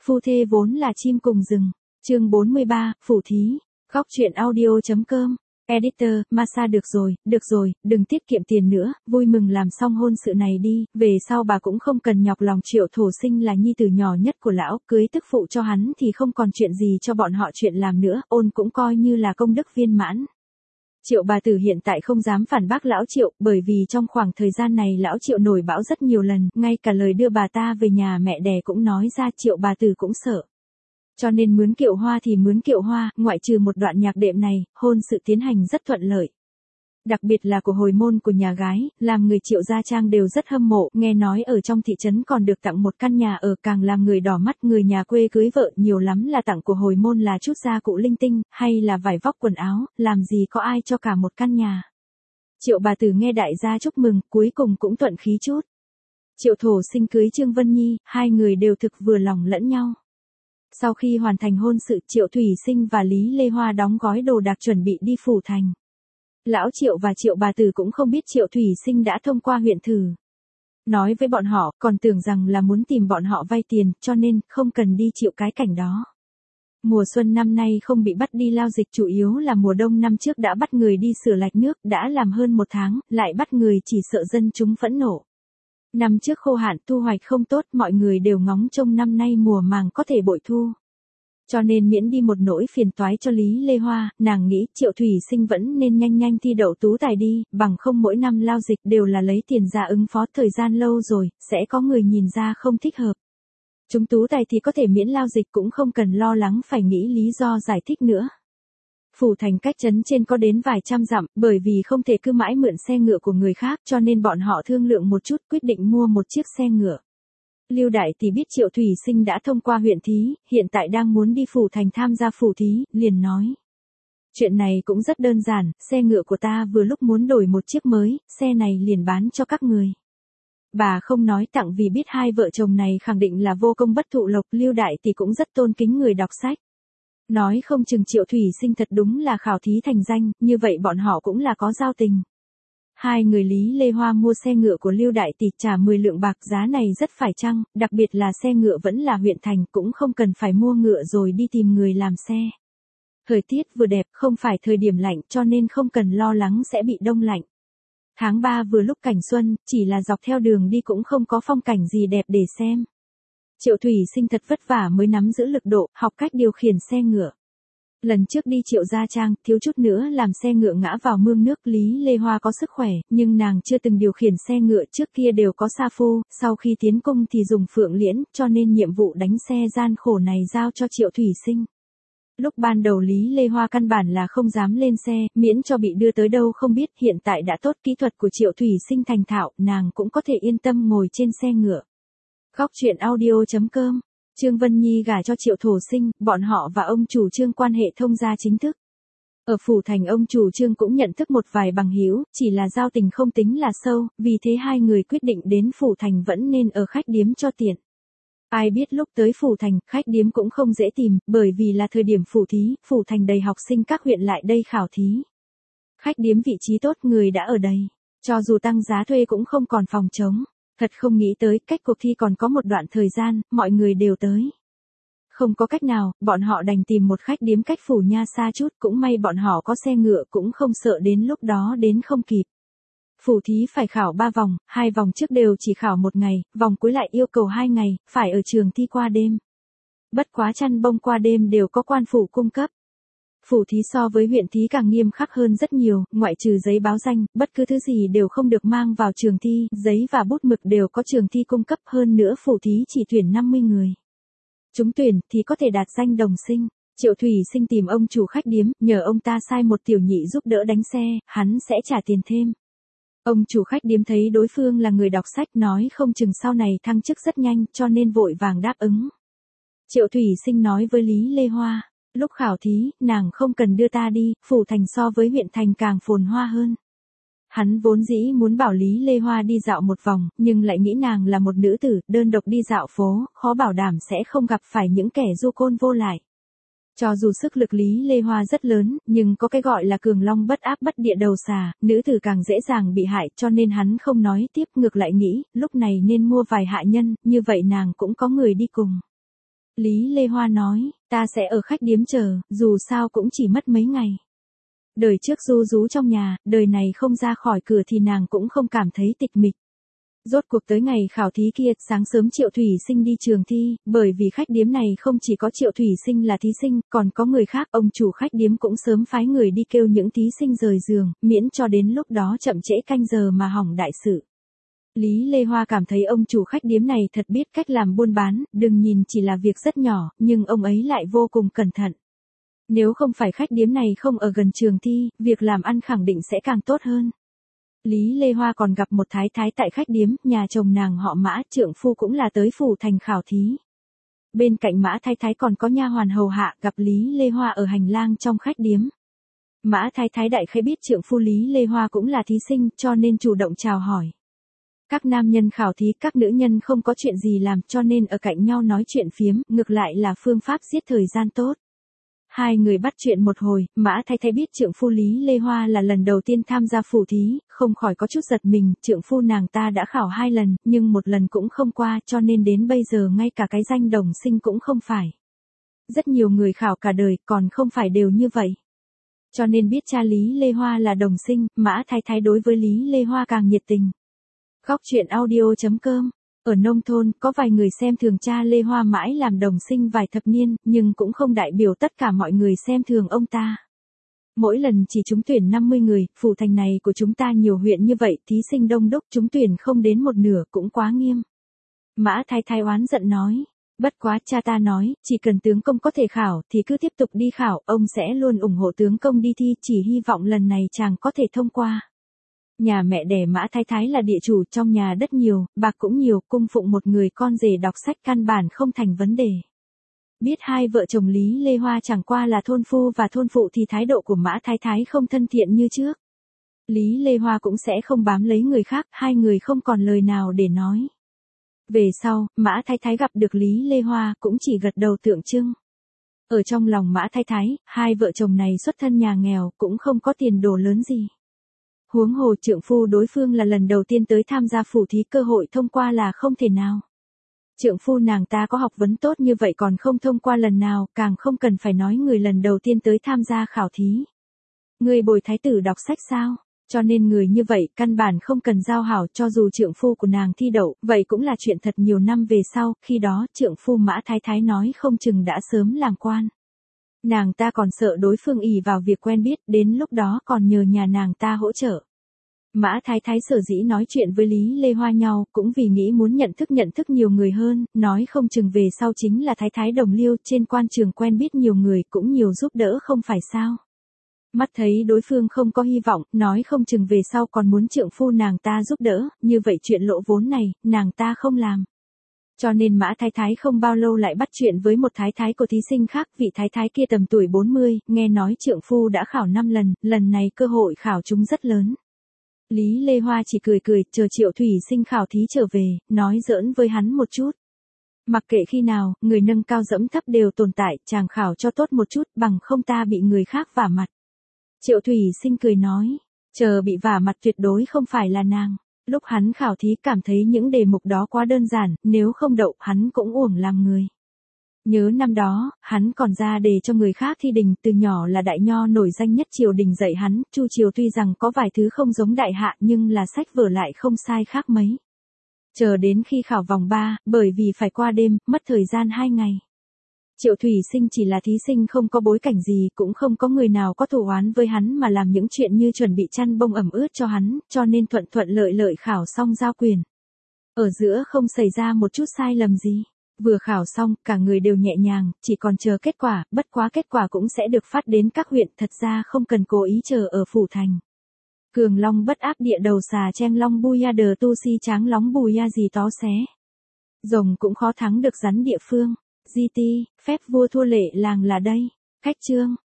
Phu thê vốn là chim cùng rừng. Chương 43, Phủ thí. Góc truyện audio.com. Editor, Masa được rồi, đừng tiết kiệm tiền nữa, vui mừng làm xong hôn sự này đi, về sau bà cũng không cần nhọc lòng. Triệu Thổ Sinh là nhi tử nhỏ nhất của lão, cưới tức phụ cho hắn thì không còn chuyện gì cho bọn họ chuyện làm nữa, ôn cũng coi như là công đức viên mãn. Triệu bà tử hiện tại không dám phản bác lão Triệu, bởi vì trong khoảng thời gian này lão Triệu nổi bão rất nhiều lần, ngay cả lời đưa bà ta về nhà mẹ đẻ cũng nói ra. Triệu bà tử cũng sợ. Cho nên mướn kiệu hoa thì mướn kiệu hoa, ngoại trừ một đoạn nhạc đệm này, hôn sự tiến hành rất thuận lợi. Đặc biệt là của hồi môn của nhà gái, làm người Triệu gia trang đều rất hâm mộ, nghe nói ở trong thị trấn còn được tặng một căn nhà ở, càng làm người đỏ mắt. Người nhà quê cưới vợ nhiều lắm là tặng của hồi môn là chút gia cụ linh tinh, hay là vải vóc quần áo, làm gì có ai cho cả một căn nhà. Triệu bà tử nghe đại gia chúc mừng, cuối cùng cũng thuận khí chút. Triệu Thổ Sinh cưới Trương Vân Nhi, hai người đều thực vừa lòng lẫn nhau. Sau khi hoàn thành hôn sự, Triệu Thủy Sinh và Lý Lê Hoa đóng gói đồ đạc chuẩn bị đi phủ thành. Lão Triệu và Triệu bà tử cũng không biết Triệu Thủy Sinh đã thông qua huyện thử. Nói với bọn họ, còn tưởng rằng là muốn tìm bọn họ vay tiền, cho nên không cần đi chịu cái cảnh đó. Mùa xuân năm nay không bị bắt đi lao dịch, chủ yếu là mùa đông năm trước đã bắt người đi sửa lạch nước, đã làm hơn một tháng, lại bắt người, chỉ sợ dân chúng phẫn nộ. Năm trước khô hạn, thu hoạch không tốt, mọi người đều ngóng trông năm nay mùa màng có thể bội thu. Cho nên miễn đi một nỗi phiền toái cho Lý Lê Hoa, nàng nghĩ Triệu Thủy Sinh vẫn nên nhanh thi đậu tú tài đi, bằng không mỗi năm lao dịch đều là lấy tiền ra ứng phó, thời gian lâu rồi, sẽ có người nhìn ra không thích hợp. Chúng tú tài thì có thể miễn lao dịch, cũng không cần lo lắng phải nghĩ lý do giải thích nữa. Phủ thành cách trấn trên có đến vài trăm dặm, bởi vì không thể cứ mãi mượn xe ngựa của người khác, cho nên bọn họ thương lượng một chút, quyết định mua một chiếc xe ngựa. Lưu Đại Tỷ biết Triệu Thủy Sinh đã thông qua huyện thí, hiện tại đang muốn đi phủ thành tham gia phủ thí, liền nói. Chuyện này cũng rất đơn giản, xe ngựa của ta vừa lúc muốn đổi một chiếc mới, xe này liền bán cho các người. Bà không nói tặng vì biết hai vợ chồng này khẳng định là vô công bất thụ lộc. Lưu Đại Tỷ cũng rất tôn kính người đọc sách. Nói không chừng Triệu Thủy Sinh thật đúng là khảo thí thành danh, như vậy bọn họ cũng là có giao tình. Hai người Lý Lê Hoa mua xe ngựa của Lưu Đại Tỷ trả 10 lượng bạc, giá này rất phải chăng, đặc biệt là xe ngựa vẫn là huyện thành, cũng không cần phải mua ngựa rồi đi tìm người làm xe. Thời tiết vừa đẹp, không phải thời điểm lạnh, cho nên không cần lo lắng sẽ bị đông lạnh. Tháng 3 vừa lúc cảnh xuân, chỉ là dọc theo đường đi cũng không có phong cảnh gì đẹp để xem. Triệu Thủy Sinh thật vất vả mới nắm giữ lực độ, học cách điều khiển xe ngựa. Lần trước đi Triệu gia trang, thiếu chút nữa làm xe ngựa ngã vào mương nước. Lý Lê Hoa có sức khỏe, nhưng nàng chưa từng điều khiển xe ngựa, trước kia đều có sa phu, sau khi tiến cung thì dùng phượng liễn, cho nên nhiệm vụ đánh xe gian khổ này giao cho Triệu Thủy Sinh. Lúc ban đầu Lý Lê Hoa căn bản là không dám lên xe, miễn cho bị đưa tới đâu không biết, hiện tại đã tốt, kỹ thuật của Triệu Thủy Sinh thành thạo, nàng cũng có thể yên tâm ngồi trên xe ngựa. Góc truyện audio.com. Trương Vân Nhi gả cho Triệu Thổ Sinh, bọn họ và ông chủ Trương quan hệ thông gia chính thức. Ở phủ thành ông chủ Trương cũng nhận thức một vài bằng hữu, chỉ là giao tình không tính là sâu, vì thế hai người quyết định đến phủ thành vẫn nên ở khách điếm cho tiện. Ai biết lúc tới phủ thành, khách điếm cũng không dễ tìm, bởi vì là thời điểm phủ thí, phủ thành đầy học sinh các huyện lại đây khảo thí. Khách điếm vị trí tốt, người đã ở đầy, cho dù tăng giá thuê cũng không còn phòng trống. Thật không nghĩ tới, cách cuộc thi còn có một đoạn thời gian, mọi người đều tới. Không có cách nào, bọn họ đành tìm một khách điếm cách phủ nha xa chút, cũng may bọn họ có xe ngựa cũng không sợ đến lúc đó đến không kịp. Phủ thí phải khảo 3 vòng, 2 vòng trước đều chỉ khảo 1 ngày, vòng cuối lại yêu cầu 2 ngày, phải ở trường thi qua đêm. Bất quá chăn bông qua đêm đều có quan phủ cung cấp. Phủ thí so với huyện thí càng nghiêm khắc hơn rất nhiều, ngoại trừ giấy báo danh, bất cứ thứ gì đều không được mang vào trường thi, giấy và bút mực đều có trường thi cung cấp, hơn nữa phủ thí chỉ tuyển 50 người. Trúng tuyển thì có thể đạt danh đồng sinh. Triệu Thủy Sinh tìm ông chủ khách điếm, nhờ ông ta sai một tiểu nhị giúp đỡ đánh xe, hắn sẽ trả tiền thêm. Ông chủ khách điếm thấy đối phương là người đọc sách, nói không chừng sau này thăng chức rất nhanh, cho nên vội vàng đáp ứng. Triệu Thủy Sinh nói với Lý Lê Hoa. Lúc khảo thí, nàng không cần đưa ta đi, phủ thành so với huyện thành càng phồn hoa hơn. Hắn vốn dĩ muốn bảo Lý Lê Hoa đi dạo một vòng, nhưng lại nghĩ nàng là một nữ tử, đơn độc đi dạo phố, khó bảo đảm sẽ không gặp phải những kẻ du côn vô lại. Cho dù sức lực Lý Lê Hoa rất lớn, nhưng có cái gọi là cường long bất áp bất địa đầu xà, nữ tử càng dễ dàng bị hại, cho nên hắn không nói tiếp, ngược lại nghĩ, lúc này nên mua vài hạ nhân, như vậy nàng cũng có người đi cùng. Lý Lê Hoa nói, ta sẽ ở khách điếm chờ, dù sao cũng chỉ mất mấy ngày. Đời trước ru rú trong nhà, đời này không ra khỏi cửa thì nàng cũng không cảm thấy tịch mịch. Rốt cuộc tới ngày khảo thí kia, sáng sớm Triệu Thủy Sinh đi trường thi, bởi vì khách điếm này không chỉ có Triệu Thủy Sinh là thí sinh, còn có người khác, ông chủ khách điếm cũng sớm phái người đi kêu những thí sinh rời giường, miễn cho đến lúc đó chậm trễ canh giờ mà hỏng đại sự. Lý Lê Hoa cảm thấy ông chủ khách điếm này thật biết cách làm buôn bán, đừng nhìn chỉ là việc rất nhỏ, nhưng ông ấy lại vô cùng cẩn thận. Nếu không phải khách điếm này không ở gần trường thi, việc làm ăn khẳng định sẽ càng tốt hơn. Lý Lê Hoa còn gặp một thái thái tại khách điếm, nhà chồng nàng họ Mã, trượng phu cũng là tới phủ thành khảo thí. Bên cạnh Mã thái thái còn có nha hoàn hầu hạ, gặp Lý Lê Hoa ở hành lang trong khách điếm. Mã thái thái đại khái biết trượng phu Lý Lê Hoa cũng là thí sinh, cho nên chủ động chào hỏi. Các nam nhân khảo thí, các nữ nhân không có chuyện gì làm, cho nên ở cạnh nhau nói chuyện phiếm, ngược lại là phương pháp giết thời gian tốt. Hai người bắt chuyện một hồi, Mã thái thái biết trượng phu Lý Lê Hoa là lần đầu tiên tham gia phủ thí, không khỏi có chút giật mình, trượng phu nàng ta đã khảo 2 lần, nhưng một lần cũng không qua, cho nên đến bây giờ ngay cả cái danh đồng sinh cũng không phải. Rất nhiều người khảo cả đời, còn không phải đều như vậy. Cho nên biết cha Lý Lê Hoa là đồng sinh, Mã thái thái đối với Lý Lê Hoa càng nhiệt tình. Góc truyện audio.com. Ở nông thôn, có vài người xem thường cha Lê Hoa mãi làm đồng sinh vài thập niên, nhưng cũng không đại biểu tất cả mọi người xem thường ông ta. Mỗi lần chỉ trúng tuyển 50 người, phủ thành này của chúng ta nhiều huyện như vậy, thí sinh đông đúc, trúng tuyển không đến một nửa, cũng quá nghiêm. Mã thái thái oán giận nói, bất quá cha ta nói, chỉ cần tướng công có thể khảo, thì cứ tiếp tục đi khảo, ông sẽ luôn ủng hộ tướng công đi thi, chỉ hy vọng lần này chàng có thể thông qua. Nhà mẹ đẻ Mã thái thái là địa chủ, trong nhà đất nhiều, bạc cũng nhiều, cung phụng một người con rể đọc sách căn bản không thành vấn đề. Biết hai vợ chồng Lý Lê Hoa chẳng qua là thôn phu và thôn phụ thì thái độ của Mã thái thái không thân thiện như trước. Lý Lê Hoa cũng sẽ không bám lấy người khác, hai người không còn lời nào để nói. Về sau, Mã thái thái gặp được Lý Lê Hoa cũng chỉ gật đầu tượng trưng. Ở trong lòng Mã thái thái, hai vợ chồng này xuất thân nhà nghèo, cũng không có tiền đồ lớn gì. Huống hồ trượng phu đối phương là lần đầu tiên tới tham gia phủ thí, cơ hội thông qua là không thể nào. Trượng phu nàng ta có học vấn tốt như vậy còn không thông qua lần nào, càng không cần phải nói người lần đầu tiên tới tham gia khảo thí. Người bồi thái tử đọc sách sao? Cho nên người như vậy căn bản không cần giao hảo, cho dù trượng phu của nàng thi đậu, vậy cũng là chuyện thật nhiều năm về sau, khi đó trượng phu Mã thái thái nói không chừng đã sớm làm quan. Nàng ta còn sợ đối phương ỷ vào việc quen biết, đến lúc đó còn nhờ nhà nàng ta hỗ trợ. Mã thái thái sở dĩ nói chuyện với Lý Lê Hoa nhau, cũng vì nghĩ muốn nhận thức nhiều người hơn, nói không chừng về sau chính là thái thái đồng liêu, trên quan trường quen biết nhiều người, cũng nhiều giúp đỡ không phải sao. Mắt thấy đối phương không có hy vọng, nói không chừng về sau còn muốn trượng phu nàng ta giúp đỡ, như vậy chuyện lỗ vốn này, nàng ta không làm. Cho nên Mã thái thái không bao lâu lại bắt chuyện với một thái thái của thí sinh khác, vị thái thái kia tầm tuổi 40, nghe nói trượng phu đã khảo 5 lần, lần này cơ hội khảo chúng rất lớn. Lý Lê Hoa chỉ cười cười, chờ Triệu Thủy Sinh khảo thí trở về, nói giỡn với hắn một chút. Mặc kệ khi nào, người nâng cao dẫm thấp đều tồn tại, chàng khảo cho tốt một chút, bằng không ta bị người khác vả mặt. Triệu Thủy Sinh cười nói, chờ bị vả mặt tuyệt đối không phải là nàng. Lúc hắn khảo thí cảm thấy những đề mục đó quá đơn giản, nếu không đậu hắn cũng uổng làm người. Nhớ năm đó, hắn còn ra đề cho người khác thi đình, từ nhỏ là đại nho nổi danh nhất triều đình dạy hắn, Chu triều tuy rằng có vài thứ không giống đại hạ nhưng là sách vở lại không sai khác mấy. Chờ đến khi khảo vòng 3, bởi vì phải qua đêm, mất thời gian 2 ngày. Triệu Thủy Sinh chỉ là thí sinh không có bối cảnh gì, cũng không có người nào có thù oán với hắn mà làm những chuyện như chuẩn bị chăn bông ẩm ướt cho hắn, cho nên thuận lợi khảo xong giao quyền. Ở giữa không xảy ra một chút sai lầm gì. Vừa khảo xong, cả người đều nhẹ nhàng, chỉ còn chờ kết quả, bất quá kết quả cũng sẽ được phát đến các huyện, thật ra không cần cố ý chờ ở phủ thành. Cường long bất áp địa đầu xà chen long buya đờ tu si tráng lóng buya gì tó xé. Rồng cũng khó thắng được rắn địa phương. GT, phép vua thua lệ làng là đây. Khách chương.